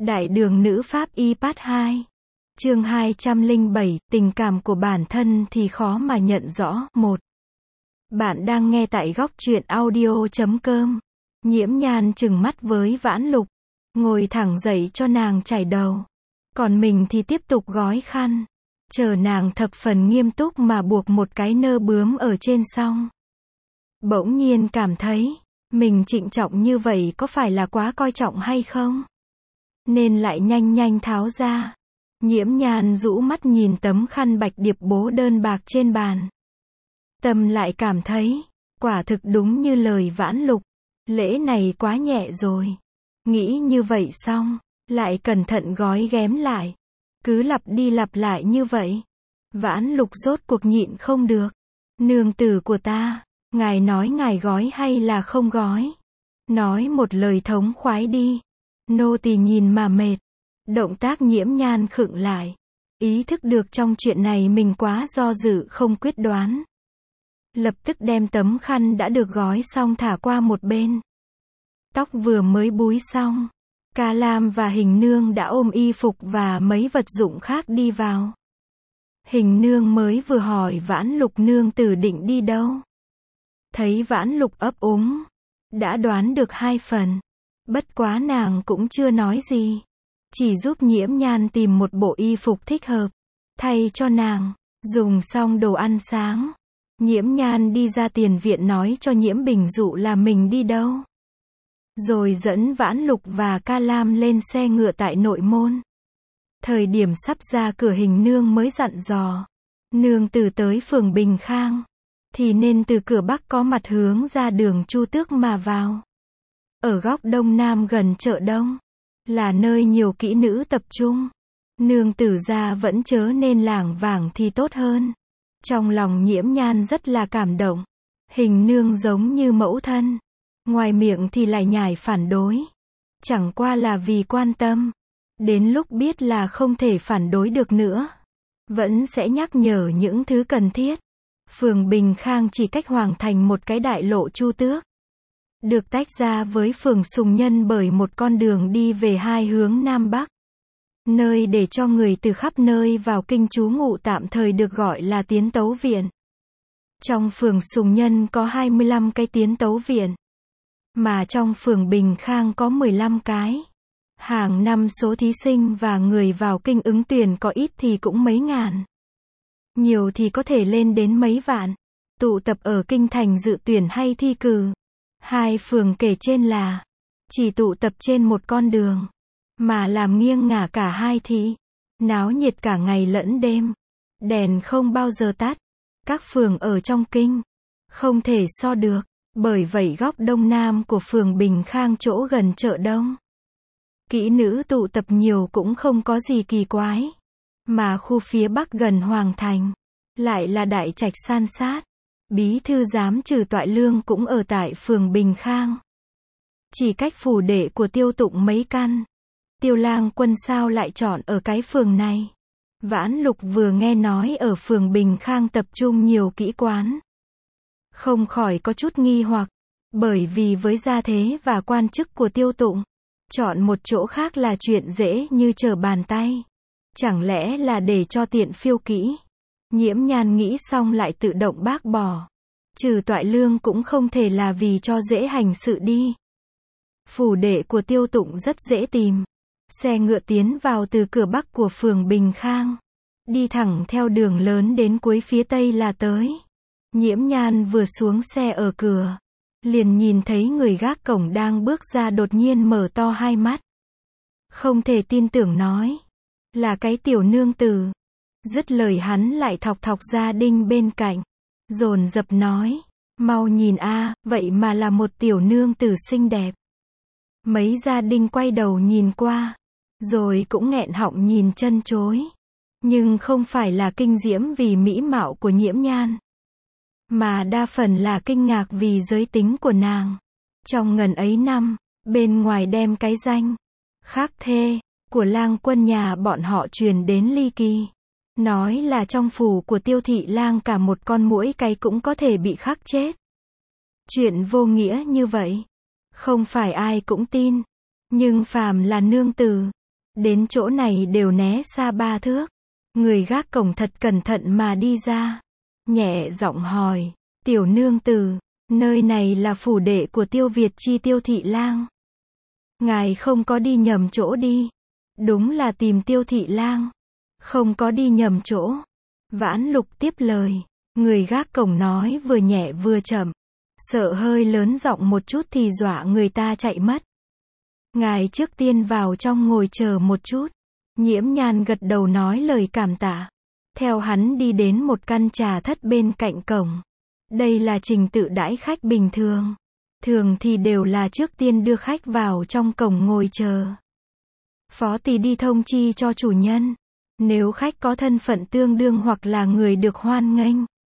Đại đường nữ pháp y part 2. Chương 207, tình cảm của bản thân thì khó mà nhận rõ. 1. Bạn đang nghe tại góc truyện audio.com. Nhiễm Nhan trừng mắt với Vãn Lục, ngồi thẳng dậy cho nàng chải đầu. Còn mình thì tiếp tục gói khăn, chờ nàng thập phần nghiêm túc mà buộc một cái nơ bướm ở trên song. Bỗng nhiên cảm thấy, mình trịnh trọng như vậy có phải là quá coi trọng hay không? Nên lại nhanh nhanh tháo ra. Nhiễm Nhan rũ mắt nhìn tấm khăn bạch điệp bố đơn bạc trên bàn. Tâm lại cảm thấy, quả thực đúng như lời Vãn Lục, lễ này quá nhẹ rồi. Nghĩ như vậy xong, lại cẩn thận gói ghém lại. Cứ lặp đi lặp lại như vậy. Vãn Lục rốt cuộc nhịn không được. Nương tử của ta, ngài nói ngài gói hay là không gói? Nói một lời thống khoái đi. Nô tỳ nhìn mà mệt. Động tác Nhiễm Nhan khựng lại. Ý thức được trong chuyện này mình quá do dự không quyết đoán. Lập tức đem tấm khăn đã được gói xong thả qua một bên. Tóc vừa mới búi xong, Ca Lam và Hình Nương đã ôm y phục và mấy vật dụng khác đi vào. Hình Nương mới vừa hỏi Vãn Lục nương tử định đi đâu. Thấy Vãn Lục ấp úng, đã đoán được 2 phần. Bất quá nàng cũng chưa nói gì, chỉ giúp Nhiễm Nhan tìm một bộ y phục thích hợp, thay cho nàng. Dùng xong đồ ăn sáng, Nhiễm Nhan đi ra tiền viện nói cho Nhiễm Bình Dụ là mình đi đâu. Rồi dẫn Vãn Lục và Ca Lam lên xe ngựa tại nội môn. Thời điểm sắp ra cửa Hình Nương mới dặn dò. Nương tử tới phường Bình Khang, thì nên từ cửa bắc có mặt hướng ra đường Chu Tước mà vào. Ở góc đông nam gần chợ đông, là nơi nhiều kỹ nữ tập trung. Nương tử ra vẫn chớ nên lảng vảng thì tốt hơn. Trong lòng Nhiễm Nhan rất là cảm động. Hình Nương giống như mẫu thân, ngoài miệng thì lại nhải phản đối. Chẳng qua là vì quan tâm. Đến lúc biết là không thể phản đối được nữa, vẫn sẽ nhắc nhở những thứ cần thiết. Phường Bình Khang chỉ cách Hoàng Thành một cái đại lộ Chu Tước, được tách ra với phường Sùng Nhân bởi một con đường đi về hai hướng Nam Bắc. Nơi để cho người từ khắp nơi vào kinh trú ngụ tạm thời được gọi là Tiến Tấu Viện. Trong phường Sùng Nhân có 25 cái Tiến Tấu Viện, mà trong phường Bình Khang có 15 cái. Hàng năm số thí sinh và người vào kinh ứng tuyển có ít thì cũng mấy ngàn, nhiều thì có thể lên đến mấy vạn, tụ tập ở kinh thành dự tuyển hay thi cử. 2 phường kể trên là chỉ tụ tập trên một con đường, mà làm nghiêng ngả cả hai thị, náo nhiệt cả ngày lẫn đêm, đèn không bao giờ tắt. Các phường ở trong kinh không thể so được, bởi vậy góc đông nam của phường Bình Khang chỗ gần chợ đông, kỹ nữ tụ tập nhiều cũng không có gì kỳ quái. Mà khu phía bắc gần Hoàng Thành, lại là đại trạch san sát. Bí thư giám trừ Toại Lương cũng ở tại phường Bình Khang. Chỉ cách phủ đệ của Tiêu Tụng mấy căn. Tiêu Lang Quân sao lại chọn ở cái phường này? Vãn Lục vừa nghe nói ở phường Bình Khang tập trung nhiều kỹ quán, không khỏi có chút nghi hoặc, bởi vì với gia thế và quan chức của Tiêu Tụng, chọn một chỗ khác là chuyện dễ như trở bàn tay. Chẳng lẽ là để cho tiện phiêu kỹ? Nhiễm Nhan nghĩ xong lại tự động bác bỏ. Trừ Toại Lương cũng không thể là vì cho dễ hành sự đi. Phủ đệ của Tiêu Tụng rất dễ tìm. Xe ngựa tiến vào từ cửa bắc của phường Bình Khang, đi thẳng theo đường lớn đến cuối phía tây là tới. Nhiễm Nhan vừa xuống xe ở cửa, liền nhìn thấy người gác cổng đang bước ra, đột nhiên mở to hai mắt, không thể tin tưởng nói, là cái tiểu nương tử. Dứt lời hắn lại thọc thọc gia đình bên cạnh, dồn dập nói, mau nhìn a, vậy mà là một tiểu nương tử xinh đẹp. Mấy gia đình quay đầu nhìn qua, rồi cũng nghẹn họng nhìn chân chối. Nhưng không phải là kinh diễm vì mỹ mạo của Nhiễm Nhan, mà đa phần là kinh ngạc vì giới tính của nàng. Trong ngần ấy năm, bên ngoài đem cái danh khác thê của Lang Quân nhà bọn họ truyền đến ly kỳ, nói là trong phủ của Tiêu thị lang cả một con muỗi cái cũng có thể bị khắc chết. Chuyện vô nghĩa như vậy, không phải ai cũng tin. Nhưng phàm là nương tử, Đến chỗ này đều né xa 3 thước. Người gác cổng thật cẩn thận mà đi ra. Nhẹ giọng hỏi, tiểu nương tử, nơi này là phủ đệ của Tiêu Việt Chi Tiêu thị lang. Ngài không có đi nhầm chỗ đi. Đúng là tìm Tiêu thị lang. Không có đi nhầm chỗ. Vãn Lục tiếp lời. Người gác cổng nói vừa nhẹ vừa chậm. Sợ hơi lớn giọng một chút thì dọa người ta chạy mất. Ngài trước tiên vào trong ngồi chờ một chút. Nhiễm Nhan gật đầu nói lời cảm tạ. Theo hắn đi đến một căn trà thất bên cạnh cổng. Đây là trình tự đãi khách bình thường. Thường thì đều là trước tiên đưa khách vào trong cổng ngồi chờ. Phó tỳ đi thông chi cho chủ nhân. Nếu khách có thân phận tương đương hoặc là người được hoan nghênh,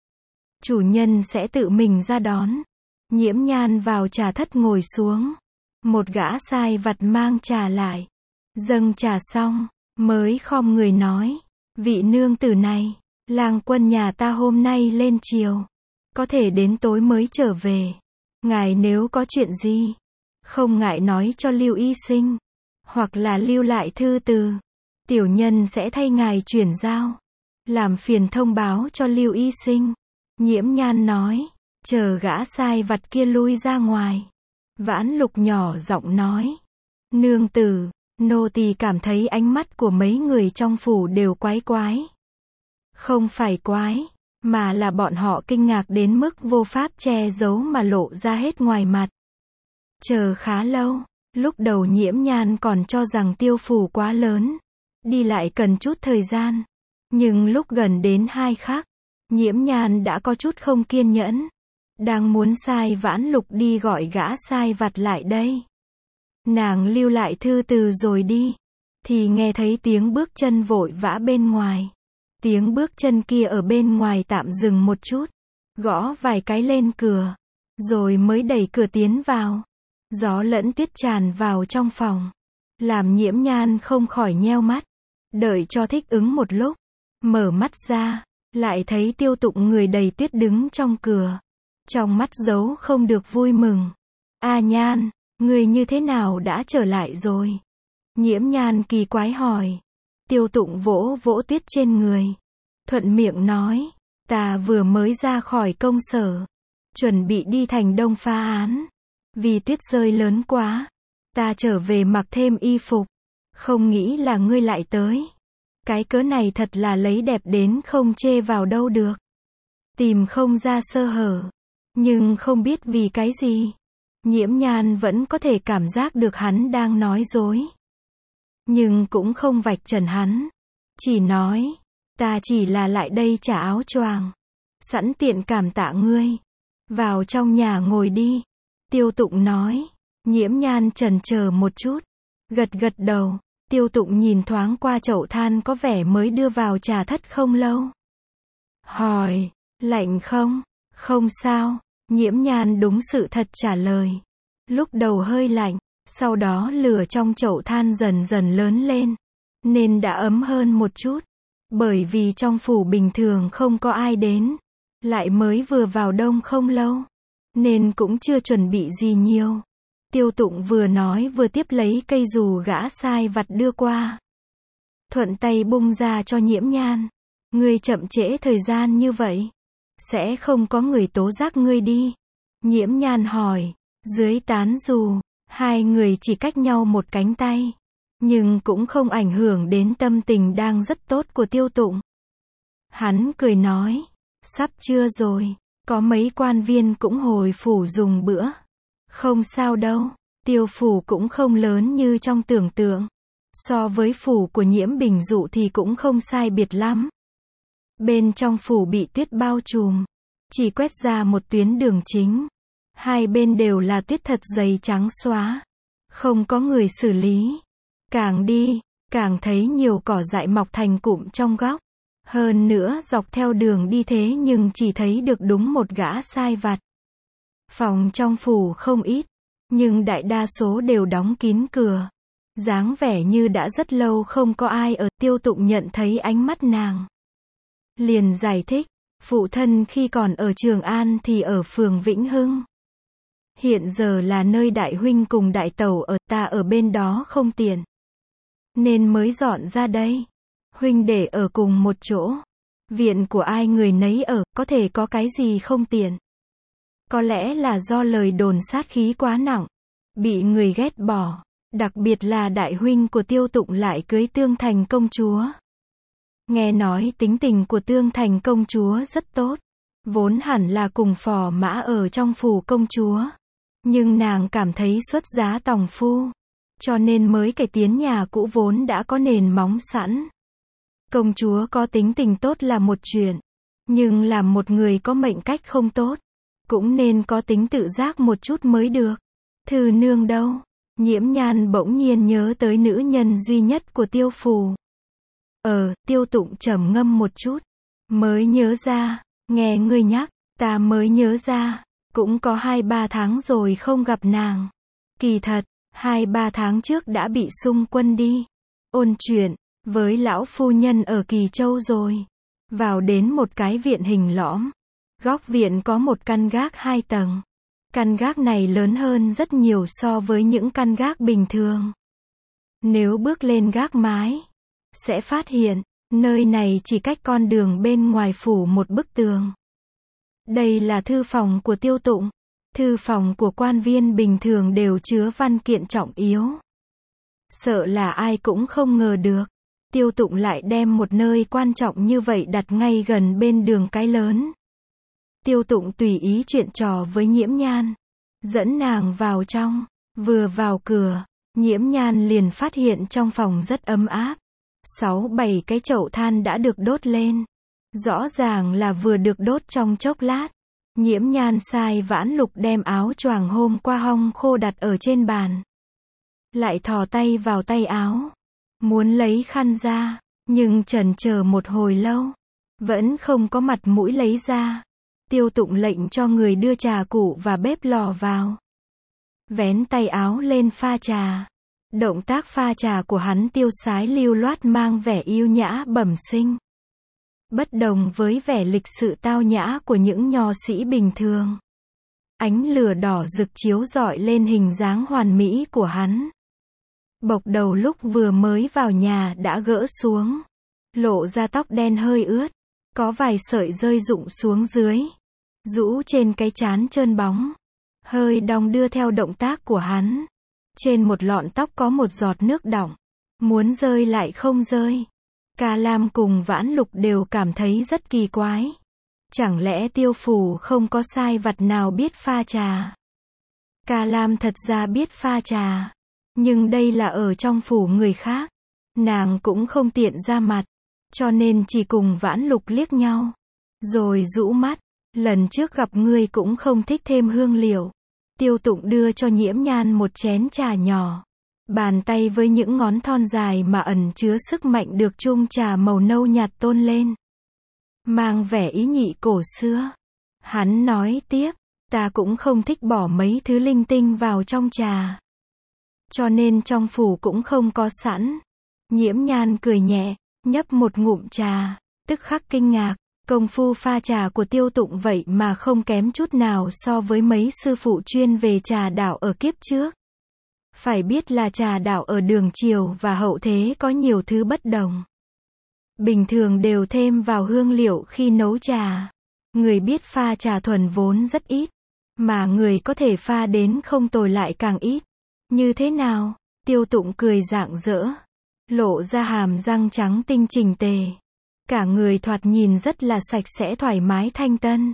chủ nhân sẽ tự mình ra đón. Nhiễm Nhan vào trà thất ngồi xuống. Một gã sai vặt mang trà lại. Dâng trà xong, mới khom người nói. Vị nương tử này, lang quân nhà ta hôm nay lên chiều. Có thể đến tối mới trở về. Ngài nếu có chuyện gì, không ngại nói cho Lưu Y Sinh. Hoặc là lưu lại thư từ. Tiểu nhân sẽ thay ngài chuyển giao. Làm phiền thông báo cho Lưu Y Sinh. Nhiễm Nhan nói. Chờ gã sai vặt kia lui ra ngoài. Vãn Lục nhỏ giọng nói. Nương tử, nô tỳ cảm thấy ánh mắt của mấy người trong phủ đều quái quái. Không phải quái, mà là bọn họ kinh ngạc đến mức vô pháp che giấu mà lộ ra hết ngoài mặt. Chờ khá lâu, lúc đầu Nhiễm Nhan còn cho rằng Tiêu phủ quá lớn, đi lại cần chút thời gian. Nhưng lúc gần đến 2 khắc, Nhiễm Nhan đã có chút không kiên nhẫn. Đang muốn sai Vãn Lục đi gọi gã sai vặt lại đây. Nàng lưu lại thư từ rồi đi. Thì nghe thấy tiếng bước chân vội vã bên ngoài. Tiếng bước chân kia ở bên ngoài tạm dừng một chút. Gõ vài cái lên cửa. Rồi mới đẩy cửa tiến vào. Gió lẫn tuyết tràn vào trong phòng. Làm Nhiễm Nhan không khỏi nheo mắt. Đợi cho thích ứng một lúc. Mở mắt ra. Lại thấy Tiêu Tụng người đầy tuyết đứng trong cửa. Trong mắt giấu không được vui mừng. A Nhan, người như thế nào đã trở lại rồi? Nhiễm Nhan kỳ quái hỏi. Tiêu Tụng vỗ vỗ tuyết trên người. Thuận miệng nói. Ta vừa mới ra khỏi công sở. Chuẩn bị đi thành Đông phá án. Vì tuyết rơi lớn quá. Ta trở về mặc thêm y phục. Không nghĩ là ngươi lại tới. Cái cớ này thật là lấy đẹp đến không chê vào đâu được. Tìm không ra sơ hở. Nhưng không biết vì cái gì. Nhiễm Nhan vẫn có thể cảm giác được hắn đang nói dối. Nhưng cũng không vạch trần hắn. Chỉ nói. Ta chỉ là lại đây trả áo choàng. Sẵn tiện cảm tạ ngươi. Vào trong nhà ngồi đi. Tiêu Tụng nói. Nhiễm Nhan chần chờ một chút. Gật gật đầu. Tiêu Tụng nhìn thoáng qua chậu than có vẻ mới đưa vào trà thất không lâu. Hỏi. Lạnh không? Không sao. Nhiễm Nhan đúng sự thật trả lời. Lúc đầu hơi lạnh. Sau đó lửa trong chậu than dần dần lớn lên. Nên đã ấm hơn một chút. Bởi vì trong phủ bình thường không có ai đến. Lại mới vừa vào đông không lâu. Nên cũng chưa chuẩn bị gì nhiều. Tiêu Tụng vừa nói vừa tiếp lấy cây dù gã sai vặt đưa qua. Thuận tay bung ra cho Nhiễm Nhan. Ngươi chậm trễ thời gian như vậy. Sẽ không có người tố giác ngươi đi. Nhiễm Nhan hỏi. Dưới tán dù. Hai người chỉ cách nhau một cánh tay. Nhưng cũng không ảnh hưởng đến tâm tình đang rất tốt của Tiêu Tụng. Hắn cười nói. Sắp trưa rồi. Có mấy quan viên cũng hồi phủ dùng bữa. Không sao đâu. Tiêu phủ cũng không lớn như trong tưởng tượng. So với phủ của Nhiễm Bình Dụ thì cũng không sai biệt lắm. Bên trong phủ bị tuyết bao trùm. Chỉ quét ra một tuyến đường chính. Hai bên đều là tuyết thật dày trắng xóa. Không có người xử lý. Càng đi, càng thấy nhiều cỏ dại mọc thành cụm trong góc. Hơn nữa dọc theo đường đi thế nhưng chỉ thấy được đúng một gã sai vặt. Phòng trong phủ không ít. Nhưng đại đa số đều đóng kín cửa. Dáng vẻ như đã rất lâu không có ai ở. Tiêu Tụng nhận thấy ánh mắt nàng. Liền giải thích. Phụ thân khi còn ở Trường An thì ở phường Vĩnh Hưng. Hiện giờ là nơi đại huynh cùng đại tẩu ở, ta ở bên đó không tiện. nên mới dọn ra đây. Huynh để ở cùng một chỗ. Viện của ai người nấy ở, có thể có cái gì không tiện. Có lẽ là do lời đồn sát khí quá nặng, bị người ghét bỏ. Đặc biệt là đại huynh của Tiêu Tụng lại cưới Tương Thành công chúa. Nghe nói tính tình của Tương Thành công chúa rất tốt. Vốn hẳn là cùng phò mã ở trong phủ công chúa. Nhưng nàng cảm thấy xuất giá tòng phu. Cho nên mới cải tiến nhà cũ vốn đã có nền móng sẵn. Công chúa có tính tình tốt là một chuyện. Nhưng làm một người có mệnh cách không tốt. Cũng nên có tính tự giác một chút mới được. Thư nương đâu? Nhiễm Nhan bỗng nhiên nhớ tới nữ nhân duy nhất của Tiêu phủ. Tiêu Tụng trầm ngâm một chút. Mới nhớ ra, nghe ngươi nhắc, ta mới nhớ ra. Cũng có 2-3 tháng rồi không gặp nàng. Kỳ thật, 2-3 tháng trước đã bị xung quân đi. Ôn chuyện, với lão phu nhân ở Kỳ Châu rồi. Vào đến một cái viện hình lõm. Góc viện có một căn gác 2 tầng. Căn gác này lớn hơn rất nhiều so với những căn gác bình thường. Nếu bước lên gác mái, sẽ phát hiện, nơi này chỉ cách con đường bên ngoài phủ một bức tường. Đây là thư phòng của Tiêu Tụng. Thư phòng của quan viên bình thường đều chứa văn kiện trọng yếu. Sợ là ai cũng không ngờ được. Tiêu Tụng lại đem một nơi quan trọng như vậy đặt ngay gần bên đường cái lớn. Tiêu Tụng tùy ý chuyện trò với Nhiễm Nhan. Dẫn nàng vào trong. Vừa vào cửa, Nhiễm Nhan liền phát hiện trong phòng rất ấm áp. 6-7 cái chậu than đã được đốt lên. Rõ ràng là vừa được đốt trong chốc lát. Nhiễm Nhan sai Vãn Lục đem áo choàng hôm qua hong khô đặt ở trên bàn. Lại thò tay vào tay áo. Muốn lấy khăn ra, nhưng chần chờ một hồi lâu. Vẫn không có mặt mũi lấy ra. Tiêu Tụng lệnh cho người đưa trà cụ và bếp lò vào. Vén tay áo lên pha trà. Động tác pha trà của hắn tiêu sái lưu loát mang vẻ yêu nhã bẩm sinh. Bất đồng với vẻ lịch sự tao nhã của những nho sĩ bình thường. Ánh lửa đỏ rực chiếu rọi lên hình dáng hoàn mỹ của hắn. Bộc đầu lúc vừa mới vào nhà đã gỡ xuống. Lộ ra tóc đen hơi ướt. Có vài sợi rơi rụng xuống dưới. Rũ trên cái trán trơn bóng. Hơi đong đưa theo động tác của hắn. Trên một lọn tóc có một giọt nước đọng. Muốn rơi lại không rơi. Ca Lam cùng Vãn Lục đều cảm thấy rất kỳ quái. Chẳng lẽ Tiêu phủ không có sai vặt nào biết pha trà? Ca Lam thật ra biết pha trà. Nhưng đây là ở trong phủ người khác. Nàng cũng không tiện ra mặt. Cho nên chỉ cùng Vãn Lục liếc nhau. Rồi rũ mắt. Lần trước gặp ngươi cũng không thích thêm hương liệu. Tiêu Tụng đưa cho Nhiễm Nhan một chén trà nhỏ. Bàn tay với những ngón thon dài mà ẩn chứa sức mạnh được chung trà màu nâu nhạt tôn lên. Mang vẻ ý nhị cổ xưa. Hắn nói tiếp, ta cũng không thích bỏ mấy thứ linh tinh vào trong trà. Cho nên trong phủ cũng không có sẵn. Nhiễm Nhan cười nhẹ, nhấp một ngụm trà, tức khắc kinh ngạc. Công phu pha trà của Tiêu Tụng vậy mà không kém chút nào so với mấy sư phụ chuyên về trà đạo ở kiếp trước. Phải biết là trà đạo ở Đường Triều và hậu thế có nhiều thứ bất đồng. Bình thường đều thêm vào hương liệu khi nấu trà. Người biết pha trà thuần vốn rất ít. Mà người có thể pha đến không tồi lại càng ít. Như thế nào? Tiêu Tụng cười rạng rỡ. Lộ ra hàm răng trắng tinh chỉnh tề. Cả người thoạt nhìn rất là sạch sẽ thoải mái thanh tân.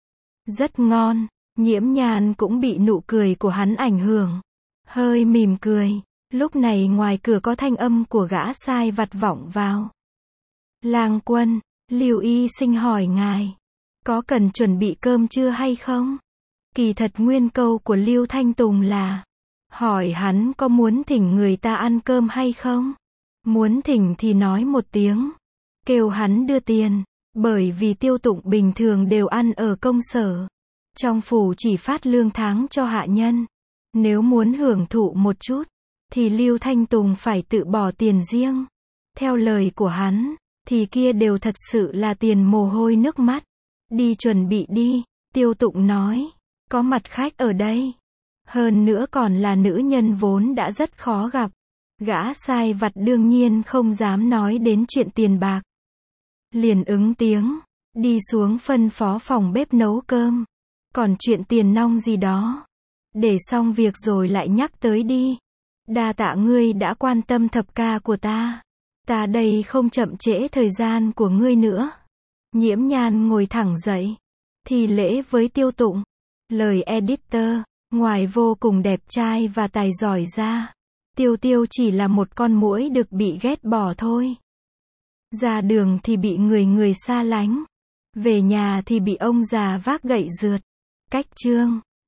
Rất ngon. Nhiễm Nhan cũng bị nụ cười của hắn ảnh hưởng. Hơi mỉm cười. Lúc này ngoài cửa có thanh âm của gã sai vặt vọng vào. Lang quân, Lưu Y Sinh hỏi ngài. Có cần chuẩn bị cơm trưa hay không? Kỳ thật nguyên câu của Lưu Thanh Tùng là. Hỏi hắn có muốn thỉnh người ta ăn cơm hay không? Muốn thỉnh thì nói một tiếng. Kêu hắn đưa tiền. Bởi vì Tiêu Tụng bình thường đều ăn ở công sở. Trong phủ chỉ phát lương tháng cho hạ nhân. Nếu muốn hưởng thụ một chút, thì Lưu Thanh Tùng phải tự bỏ tiền riêng. Theo lời của hắn, thì kia đều thật sự là tiền mồ hôi nước mắt. Đi chuẩn bị đi, Tiêu Tụng nói. Có mặt khách ở đây. Hơn nữa còn là nữ nhân vốn đã rất khó gặp. Gã sai vặt đương nhiên không dám nói đến chuyện tiền bạc. Liền ứng tiếng, đi xuống phân phó phòng bếp nấu cơm. Còn chuyện tiền nong gì đó, để xong việc rồi lại nhắc tới đi. Đa tạ ngươi đã quan tâm thập ca của ta. Ta đây không chậm trễ thời gian của ngươi nữa. Nhiễm Nhan ngồi thẳng dậy, thi lễ với Tiêu Tụng. Lời editor, ngoài vô cùng đẹp trai và tài giỏi ra, Tiêu Tiêu chỉ là một con muỗi được bị ghét bỏ thôi. Ra đường thì bị người xa lánh, về nhà thì bị ông già vác gậy rượt. Cách chương